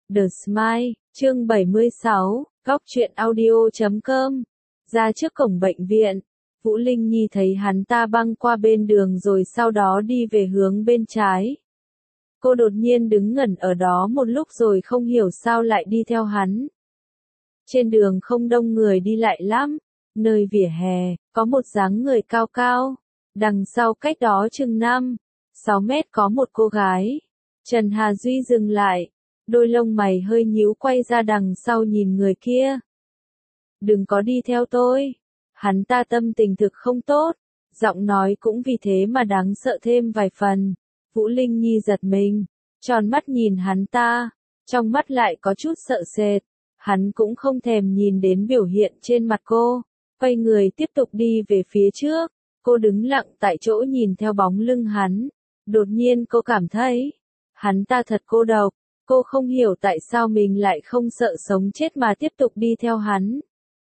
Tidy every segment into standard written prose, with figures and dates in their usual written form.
The Smile, chương 76, góc truyện audio.com. Ra trước cổng bệnh viện, Vũ Linh Nhi thấy hắn ta băng qua bên đường rồi sau đó đi về hướng bên trái. Cô đột nhiên đứng ngẩn ở đó một lúc rồi không hiểu sao lại đi theo hắn. Trên đường không đông người đi lại lắm, nơi vỉa hè, có một dáng người cao cao. Đằng sau cách đó chừng 5-6 mét có một cô gái. Trần Hà Duy dừng lại, đôi lông mày hơi nhíu quay ra đằng sau nhìn người kia. Đừng có đi theo tôi. Hắn ta tâm tình thực không tốt, giọng nói cũng vì thế mà đáng sợ thêm vài phần. Vũ Linh Nhi giật mình, tròn mắt nhìn hắn ta, trong mắt lại có chút sợ sệt. Hắn cũng không thèm nhìn đến biểu hiện trên mặt cô, quay người tiếp tục đi về phía trước. Cô đứng lặng tại chỗ nhìn theo bóng lưng hắn. Đột nhiên cô cảm thấy, hắn ta thật cô độc. Cô không hiểu tại sao mình lại không sợ sống chết mà tiếp tục đi theo hắn.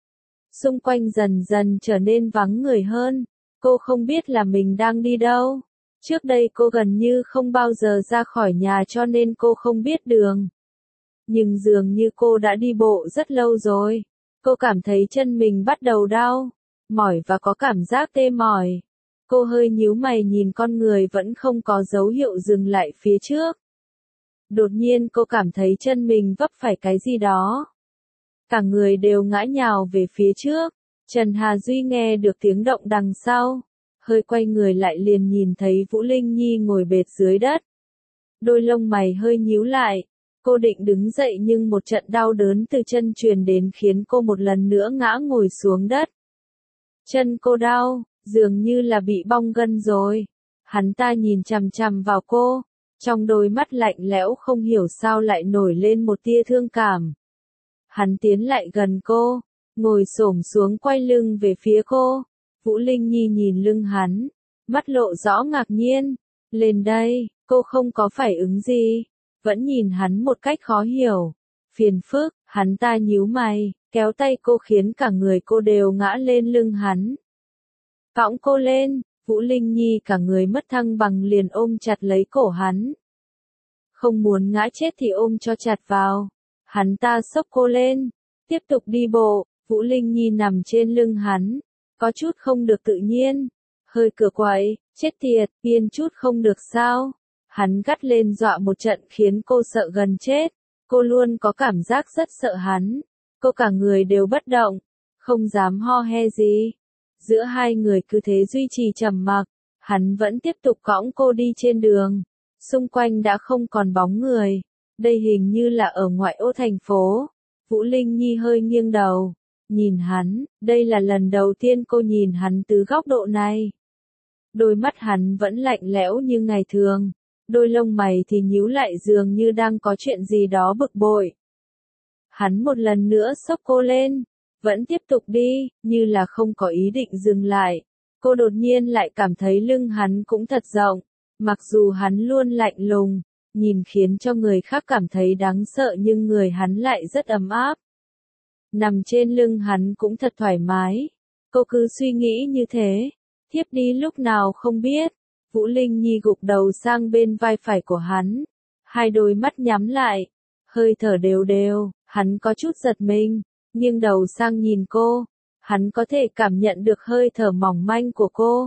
Xung quanh dần dần trở nên vắng người hơn. Cô không biết là mình đang đi đâu. Trước đây cô gần như không bao giờ ra khỏi nhà cho nên cô không biết đường. Nhưng dường như cô đã đi bộ rất lâu rồi. Cô cảm thấy chân mình bắt đầu đau, mỏi và có cảm giác tê mỏi. Cô hơi nhíu mày nhìn con người vẫn không có dấu hiệu dừng lại phía trước. Đột nhiên cô cảm thấy chân mình vấp phải cái gì đó. Cả người đều ngã nhào về phía trước. Trần Hà Duy nghe được tiếng động đằng sau. Hơi quay người lại liền nhìn thấy Vũ Linh Nhi ngồi bệt dưới đất. Đôi lông mày hơi nhíu lại. Cô định đứng dậy nhưng một trận đau đớn từ chân truyền đến khiến cô một lần nữa ngã ngồi xuống đất. Chân cô đau, dường như là bị bong gân rồi. Hắn ta nhìn chằm chằm vào cô. Trong đôi mắt lạnh lẽo không hiểu sao lại nổi lên một tia thương cảm. Hắn tiến lại gần cô, ngồi xổm xuống quay lưng về phía cô. Vũ Linh Nhi nhìn lưng hắn, mắt lộ rõ ngạc nhiên. Lên đây, cô không có phản ứng gì, vẫn nhìn hắn một cách khó hiểu. Phiền phức, hắn ta nhíu mày, kéo tay cô khiến cả người cô đều ngã lên lưng hắn. Cõng cô lên. Vũ Linh Nhi cả người mất thăng bằng liền ôm chặt lấy cổ hắn. Không muốn ngã chết thì ôm cho chặt vào. Hắn ta xốc cô lên, tiếp tục đi bộ. Vũ Linh Nhi nằm trên lưng hắn, có chút không được tự nhiên, hơi cửa quậy, chết tiệt, yên chút không được sao. Hắn gắt lên dọa một trận khiến cô sợ gần chết. Cô luôn có cảm giác rất sợ hắn. Cô cả người đều bất động, không dám ho he gì. Giữa hai người cứ thế duy trì trầm mặc, hắn vẫn tiếp tục cõng cô đi trên đường. Xung quanh đã không còn bóng người. Đây hình như là ở ngoại ô thành phố. Vũ Linh Nhi hơi nghiêng đầu, nhìn hắn. Đây là lần đầu tiên cô nhìn hắn từ góc độ này. Đôi mắt hắn vẫn lạnh lẽo như ngày thường. Đôi lông mày thì nhíu lại dường như đang có chuyện gì đó bực bội. Hắn một lần nữa xốc cô lên, vẫn tiếp tục đi, như là không có ý định dừng lại. Cô đột nhiên lại cảm thấy lưng hắn cũng thật rộng, mặc dù hắn luôn lạnh lùng, nhìn khiến cho người khác cảm thấy đáng sợ nhưng người hắn lại rất ấm áp. Nằm trên lưng hắn cũng thật thoải mái. Cô cứ suy nghĩ như thế, thiếp đi lúc nào không biết. Vũ Linh Nhi gục đầu sang bên vai phải của hắn, hai đôi mắt nhắm lại, hơi thở đều đều. Hắn có chút giật mình, nghiêng đầu sang nhìn cô. Hắn có thể cảm nhận được hơi thở mỏng manh của cô.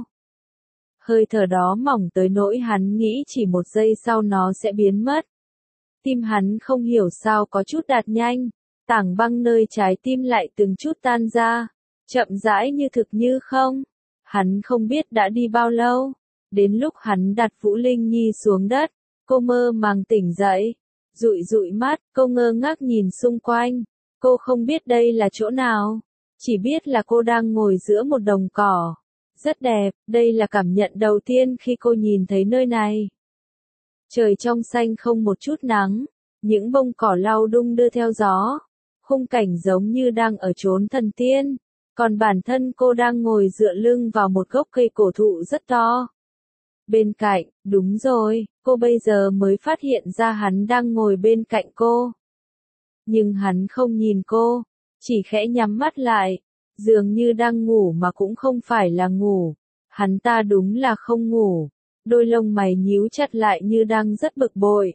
Hơi thở đó mỏng tới nỗi hắn nghĩ chỉ một giây sau nó sẽ biến mất. Tim hắn không hiểu sao có chút đập nhanh, tảng băng nơi trái tim lại từng chút tan ra, chậm rãi như thực như không. Hắn không biết đã đi bao lâu, đến lúc hắn đặt Vũ Linh Nhi xuống đất, cô mơ màng tỉnh dậy, dụi dụi mắt, cô ngơ ngác nhìn xung quanh. Cô không biết đây là chỗ nào, chỉ biết là cô đang ngồi giữa một đồng cỏ. Rất đẹp, đây là cảm nhận đầu tiên khi cô nhìn thấy nơi này. Trời trong xanh không một chút nắng, những bông cỏ lau đung đưa theo gió. Khung cảnh giống như đang ở chốn thần tiên, còn bản thân cô đang ngồi dựa lưng vào một gốc cây cổ thụ rất to. Bên cạnh, đúng rồi, cô bây giờ mới phát hiện ra hắn đang ngồi bên cạnh cô. Nhưng hắn không nhìn cô, chỉ khẽ nhắm mắt lại. Dường như đang ngủ mà cũng không phải là ngủ. Hắn ta đúng là không ngủ. Đôi lông mày nhíu chặt lại như đang rất bực bội.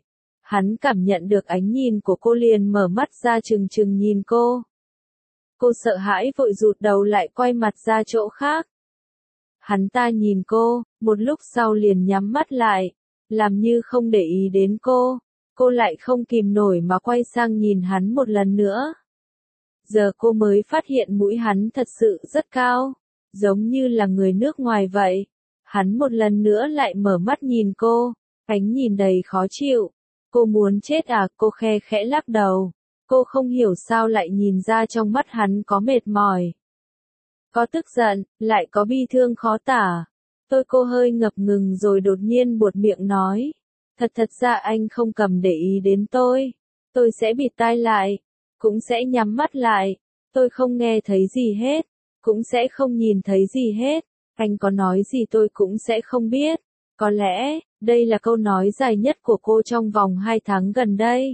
Hắn cảm nhận được ánh nhìn của cô liền mở mắt ra trừng trừng nhìn cô. Cô sợ hãi vội rụt đầu lại quay mặt ra chỗ khác. Hắn ta nhìn cô, một lúc sau liền nhắm mắt lại, làm như không để ý đến cô. Cô lại không kìm nổi mà quay sang nhìn hắn một lần nữa. Giờ cô mới phát hiện mũi hắn thật sự rất cao, giống như là người nước ngoài vậy. Hắn một lần nữa lại mở mắt nhìn cô, ánh nhìn đầy khó chịu. Cô muốn chết à? Cô khe khẽ lắc đầu. Cô không hiểu sao lại nhìn ra trong mắt hắn có mệt mỏi. Có tức giận, lại có bi thương khó tả. Cô hơi ngập ngừng rồi đột nhiên buột miệng nói. Thật ra anh không cầm để ý đến tôi. Tôi sẽ bịt tai lại, cũng sẽ nhắm mắt lại. Tôi không nghe thấy gì hết, cũng sẽ không nhìn thấy gì hết. Anh có nói gì tôi cũng sẽ không biết. Có lẽ, đây là câu nói dài nhất của cô trong vòng 2 tháng gần đây.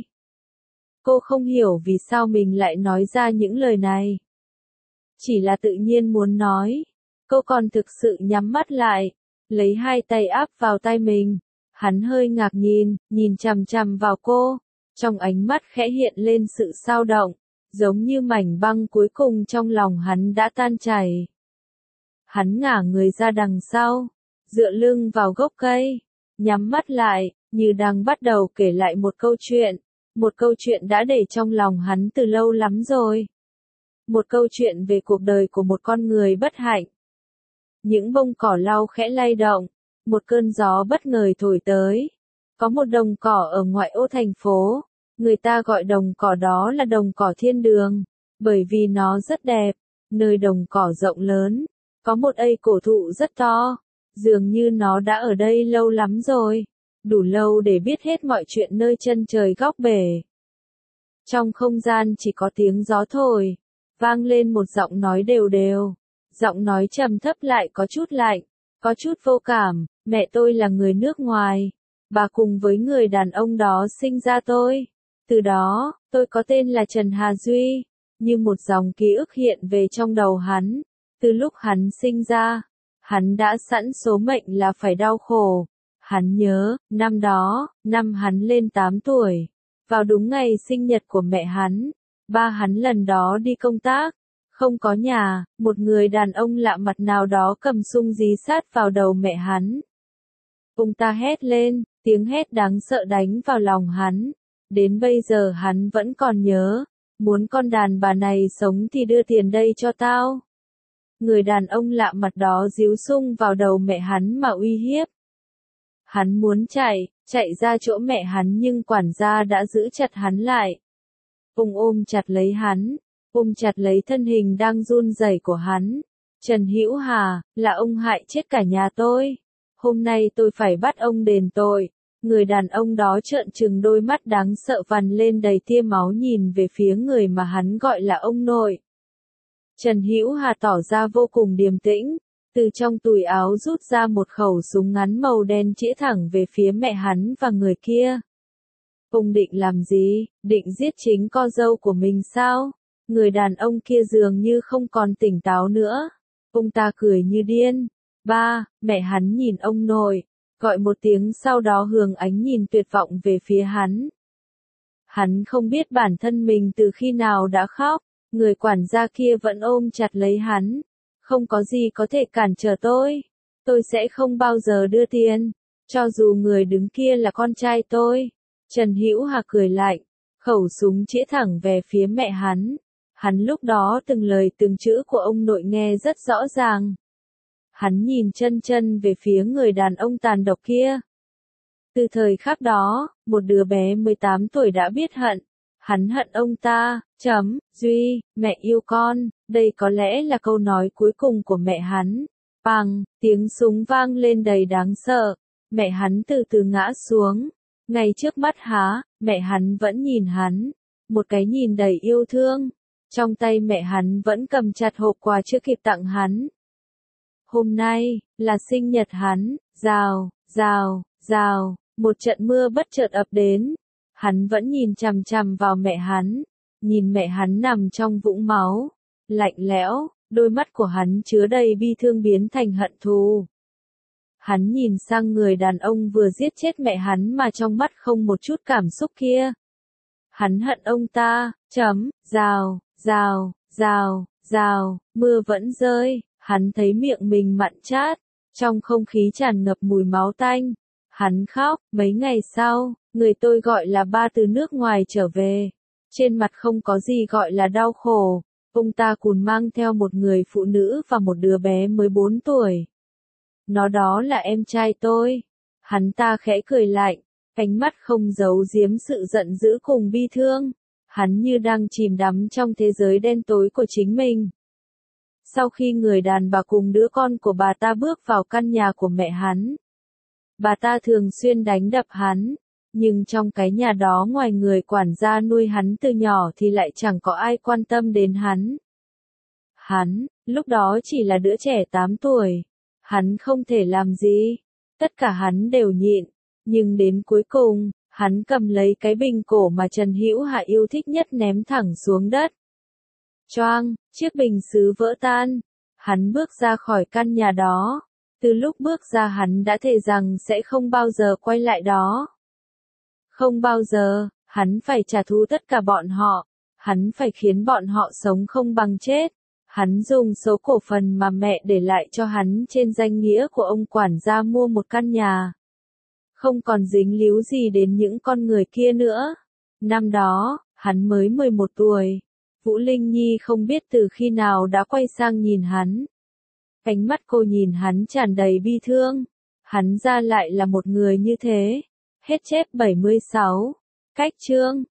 Cô không hiểu vì sao mình lại nói ra những lời này. Chỉ là tự nhiên muốn nói. Cô còn thực sự nhắm mắt lại, lấy 2 tay áp vào tai mình. Hắn hơi ngạc nhìn chằm chằm vào cô. Trong ánh mắt khẽ hiện lên sự xao động, giống như mảnh băng cuối cùng trong lòng hắn đã tan chảy. Hắn ngả người ra đằng sau, dựa lưng vào gốc cây, nhắm mắt lại, như đang bắt đầu kể lại một câu chuyện. Một câu chuyện đã để trong lòng hắn từ lâu lắm rồi. Một câu chuyện về cuộc đời của một con người bất hạnh. Những bông cỏ lau khẽ lay động, một cơn gió bất ngờ thổi tới. Có một đồng cỏ ở ngoại ô thành phố, người ta gọi đồng cỏ đó là đồng cỏ thiên đường, bởi vì nó rất đẹp. Nơi đồng cỏ rộng lớn, có một cây cổ thụ rất to, dường như nó đã ở đây lâu lắm rồi, đủ lâu để biết hết mọi chuyện nơi chân trời góc bể. Trong không gian chỉ có tiếng gió thổi, vang lên một giọng nói đều đều. Giọng nói trầm thấp lại có chút lạnh, có chút vô cảm. Mẹ tôi là người nước ngoài, bà cùng với người đàn ông đó sinh ra tôi. Từ đó, tôi có tên là Trần Hà Duy. Như một dòng ký ức hiện về trong đầu hắn. Từ lúc hắn sinh ra, hắn đã sẵn số mệnh là phải đau khổ. Hắn nhớ, năm đó, năm hắn lên 8 tuổi, vào đúng ngày sinh nhật của mẹ hắn, ba hắn lần đó đi công tác, không có nhà, một người đàn ông lạ mặt nào đó cầm sung dí sát vào đầu mẹ hắn. Ông ta hét lên, tiếng hét đáng sợ đánh vào lòng hắn. Đến bây giờ hắn vẫn còn nhớ, muốn con đàn bà này sống thì đưa tiền đây cho tao. Người đàn ông lạ mặt đó díu sung vào đầu mẹ hắn mà uy hiếp. Hắn muốn chạy ra chỗ mẹ hắn nhưng quản gia đã giữ chặt hắn lại. Ông ôm chặt lấy hắn, ôm chặt lấy thân hình đang run rẩy của hắn. Trần Hữu Hà, là ông hại chết cả nhà tôi. Hôm nay tôi phải bắt ông đền tội. Người đàn ông đó trợn trừng đôi mắt đáng sợ vằn lên đầy tia máu nhìn về phía người mà hắn gọi là ông nội. Trần Hữu Hà tỏ ra vô cùng điềm tĩnh, từ trong túi áo rút ra một khẩu súng ngắn màu đen chĩa thẳng về phía mẹ hắn và người kia. Ông định làm gì? Định giết chính con dâu của mình sao? Người đàn ông kia dường như không còn tỉnh táo nữa. Ông ta cười như điên. Ba, mẹ hắn nhìn ông nội, gọi một tiếng sau đó hướng ánh nhìn tuyệt vọng về phía hắn. Hắn không biết bản thân mình từ khi nào đã khóc, người quản gia kia vẫn ôm chặt lấy hắn. Không có gì có thể cản trở tôi sẽ không bao giờ đưa tiền, cho dù người đứng kia là con trai tôi. Trần Hữu Hà cười lạnh, khẩu súng chĩa thẳng về phía mẹ hắn. Hắn lúc đó từng lời từng chữ của ông nội nghe rất rõ ràng. Hắn nhìn chân về phía người đàn ông tàn độc kia. Từ thời khắc đó, một đứa bé 18 tuổi đã biết hận. Hắn hận ông ta, Duy, mẹ yêu con. Đây có lẽ là câu nói cuối cùng của mẹ hắn. Bang, tiếng súng vang lên đầy đáng sợ. Mẹ hắn từ từ ngã xuống. Ngay trước mắt mẹ hắn vẫn nhìn hắn. Một cái nhìn đầy yêu thương. Trong tay mẹ hắn vẫn cầm chặt hộp quà chưa kịp tặng hắn. Hôm nay, là sinh nhật hắn. Rào, một trận mưa bất chợt ập đến. Hắn vẫn nhìn chằm chằm vào mẹ hắn. Nhìn mẹ hắn nằm trong vũng máu. Lạnh lẽo, đôi mắt của hắn chứa đầy bi thương biến thành hận thù. Hắn nhìn sang người đàn ông vừa giết chết mẹ hắn mà trong mắt không một chút cảm xúc kia. Hắn hận ông ta, rào, rào, rào, rào, mưa vẫn rơi, hắn thấy miệng mình mặn chát, trong không khí tràn ngập mùi máu tanh. Hắn khóc, mấy ngày sau, người tôi gọi là ba từ nước ngoài trở về. Trên mặt không có gì gọi là đau khổ, ông ta còn mang theo một người phụ nữ và một đứa bé mới 4 tuổi. Nó đó là em trai tôi. Hắn ta khẽ cười lạnh, ánh mắt không giấu giếm sự giận dữ cùng bi thương. Hắn như đang chìm đắm trong thế giới đen tối của chính mình. Sau khi người đàn bà cùng đứa con của bà ta bước vào căn nhà của mẹ hắn, bà ta thường xuyên đánh đập hắn, nhưng trong cái nhà đó ngoài người quản gia nuôi hắn từ nhỏ thì lại chẳng có ai quan tâm đến hắn. Hắn, lúc đó chỉ là đứa trẻ 8 tuổi, hắn không thể làm gì, tất cả hắn đều nhịn, nhưng đến cuối cùng, hắn cầm lấy cái bình cổ mà Trần Hữu Hạ yêu thích nhất ném thẳng xuống đất. Choang, chiếc bình sứ vỡ tan, hắn bước ra khỏi căn nhà đó. Từ lúc bước ra hắn đã thề rằng sẽ không bao giờ quay lại đó. Không bao giờ, hắn phải trả thù tất cả bọn họ, hắn phải khiến bọn họ sống không bằng chết. Hắn dùng số cổ phần mà mẹ để lại cho hắn trên danh nghĩa của ông quản gia mua một căn nhà. Không còn dính líu gì đến những con người kia nữa. Năm đó, hắn mới 11 tuổi. Vũ Linh Nhi không biết từ khi nào đã quay sang nhìn hắn. Ánh mắt cô nhìn hắn tràn đầy bi thương. Hắn ra lại là một người như thế. Hết chép 76. Cách chương